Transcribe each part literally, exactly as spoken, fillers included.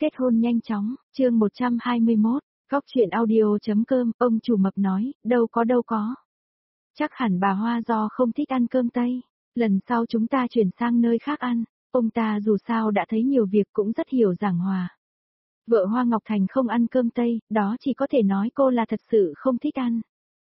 kết hôn nhanh chóng, chương một trăm hai mươi mốt, Góc chuyện audio.com, ông chủ mập nói, đâu có đâu có. Chắc hẳn bà Hoa do không thích ăn cơm Tây, lần sau chúng ta chuyển sang nơi khác ăn, ông ta dù sao đã thấy nhiều việc cũng rất hiểu giảng hòa. Vợ Hoa Ngọc Thành không ăn cơm Tây, đó chỉ có thể nói cô là thật sự không thích ăn.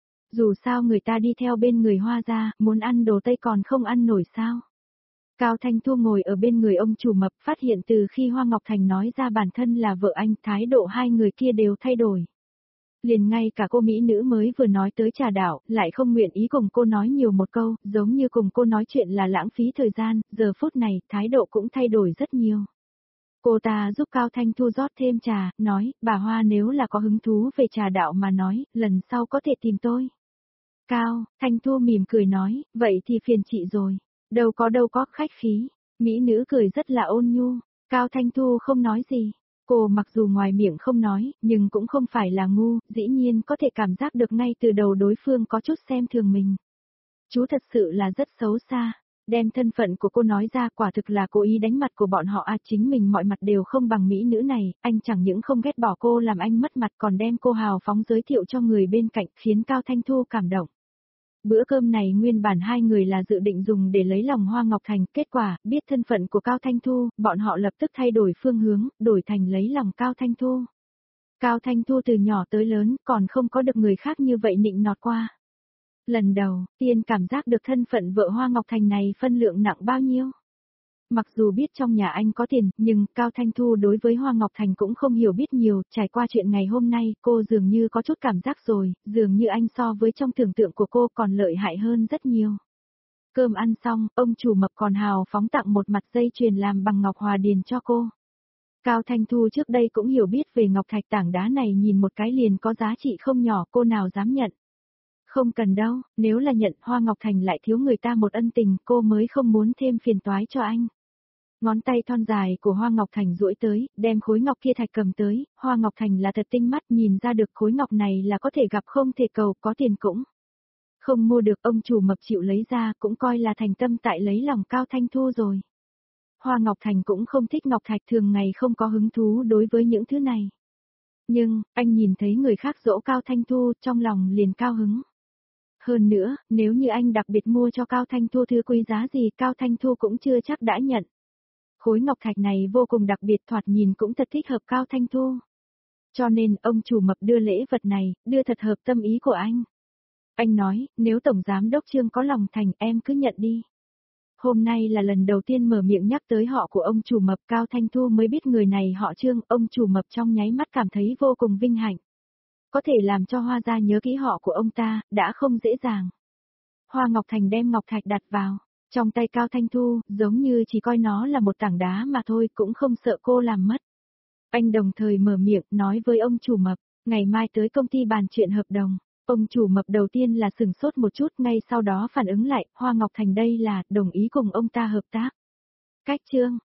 Dù sao người ta đi theo bên người Hoa ra, muốn ăn đồ Tây còn không ăn nổi sao. Cao Thanh Thu ngồi ở bên người ông chủ mập, phát hiện từ khi Hoa Ngọc Thành nói ra bản thân là vợ anh, thái độ hai người kia đều thay đổi. Liền ngay cả cô mỹ nữ mới vừa nói tới trà đảo, lại không nguyện ý cùng cô nói nhiều một câu, giống như cùng cô nói chuyện là lãng phí thời gian, giờ phút này, thái độ cũng thay đổi rất nhiều. Cô ta giúp Cao Thanh Thu rót thêm trà, nói, bà Hoa nếu là có hứng thú về trà đạo mà nói, lần sau có thể tìm tôi. Cao, Thanh Thu mỉm cười nói, vậy thì phiền chị rồi. Đâu có đâu có, khách khí. Mỹ nữ cười rất là ôn nhu. Cao Thanh Thu không nói gì. Cô mặc dù ngoài miệng không nói, nhưng cũng không phải là ngu, dĩ nhiên có thể cảm giác được ngay từ đầu đối phương có chút xem thường mình. Chú thật sự là rất xấu xa. Đem thân phận của cô nói ra quả thực là cố ý đánh mặt của bọn họ à, chính mình mọi mặt đều không bằng mỹ nữ này, anh chẳng những không ghét bỏ cô làm anh mất mặt còn đem cô hào phóng giới thiệu cho người bên cạnh, khiến Cao Thanh Thu cảm động. Bữa cơm này nguyên bản hai người là dự định dùng để lấy lòng Hoa Ngọc Thành, kết quả, biết thân phận của Cao Thanh Thu, bọn họ lập tức thay đổi phương hướng, đổi thành lấy lòng Cao Thanh Thu. Cao Thanh Thu từ nhỏ tới lớn còn không có được người khác như vậy nịnh nọt qua. Lần đầu, Tiên cảm giác được thân phận vợ Hoa Ngọc Thành này phân lượng nặng bao nhiêu. Mặc dù biết trong nhà anh có tiền, nhưng Cao Thanh Thu đối với Hoa Ngọc Thành cũng không hiểu biết nhiều, trải qua chuyện ngày hôm nay, cô dường như có chút cảm giác rồi, dường như anh so với trong tưởng tượng của cô còn lợi hại hơn rất nhiều. Cơm ăn xong, ông chủ mập còn hào phóng tặng một mặt dây chuyền làm bằng ngọc hòa điền cho cô. Cao Thanh Thu trước đây cũng hiểu biết về ngọc thạch tảng đá này, nhìn một cái liền có giá trị không nhỏ, cô nào dám nhận. Không cần đâu, nếu là nhận Hoa Ngọc Thành lại thiếu người ta một ân tình, cô mới không muốn thêm phiền toái cho anh. Ngón tay thon dài của Hoa Ngọc Thành duỗi tới, đem khối ngọc kia thạch cầm tới, Hoa Ngọc Thành là thật tinh mắt, nhìn ra được khối ngọc này là có thể gặp không thể cầu, có tiền cũng không mua được, ông chủ mập chịu lấy ra, cũng coi là thành tâm tại lấy lòng Cao Thanh Thu rồi. Hoa Ngọc Thành cũng không thích ngọc thạch, thường ngày không có hứng thú đối với những thứ này. Nhưng, anh nhìn thấy người khác dỗ Cao Thanh Thu, trong lòng liền cao hứng. Hơn nữa, nếu như anh đặc biệt mua cho Cao Thanh Thu thứ quý giá gì, Cao Thanh Thu cũng chưa chắc đã nhận. Khối ngọc thạch này vô cùng đặc biệt, thoạt nhìn cũng thật thích hợp Cao Thanh Thu. Cho nên, ông chủ mập đưa lễ vật này, đưa thật hợp tâm ý của anh. Anh nói, nếu Tổng Giám Đốc Trương có lòng thành, em cứ nhận đi. Hôm nay là lần đầu tiên mở miệng nhắc tới họ của ông chủ mập, Cao Thanh Thu mới biết người này họ Trương, ông chủ mập trong nháy mắt cảm thấy vô cùng vinh hạnh. Có thể làm cho Hoa gia nhớ kỹ họ của ông ta, đã không dễ dàng. Hoa Ngọc Thành đem ngọc thạch đặt vào trong tay Cao Thanh Thu, giống như chỉ coi nó là một tảng đá mà thôi, cũng không sợ cô làm mất. Anh đồng thời mở miệng, nói với ông chủ mập, ngày mai tới công ty bàn chuyện hợp đồng. Ông chủ mập đầu tiên là sửng sốt một chút, ngay sau đó phản ứng lại, Hoa Ngọc Thành đây là, đồng ý cùng ông ta hợp tác. Cách chương,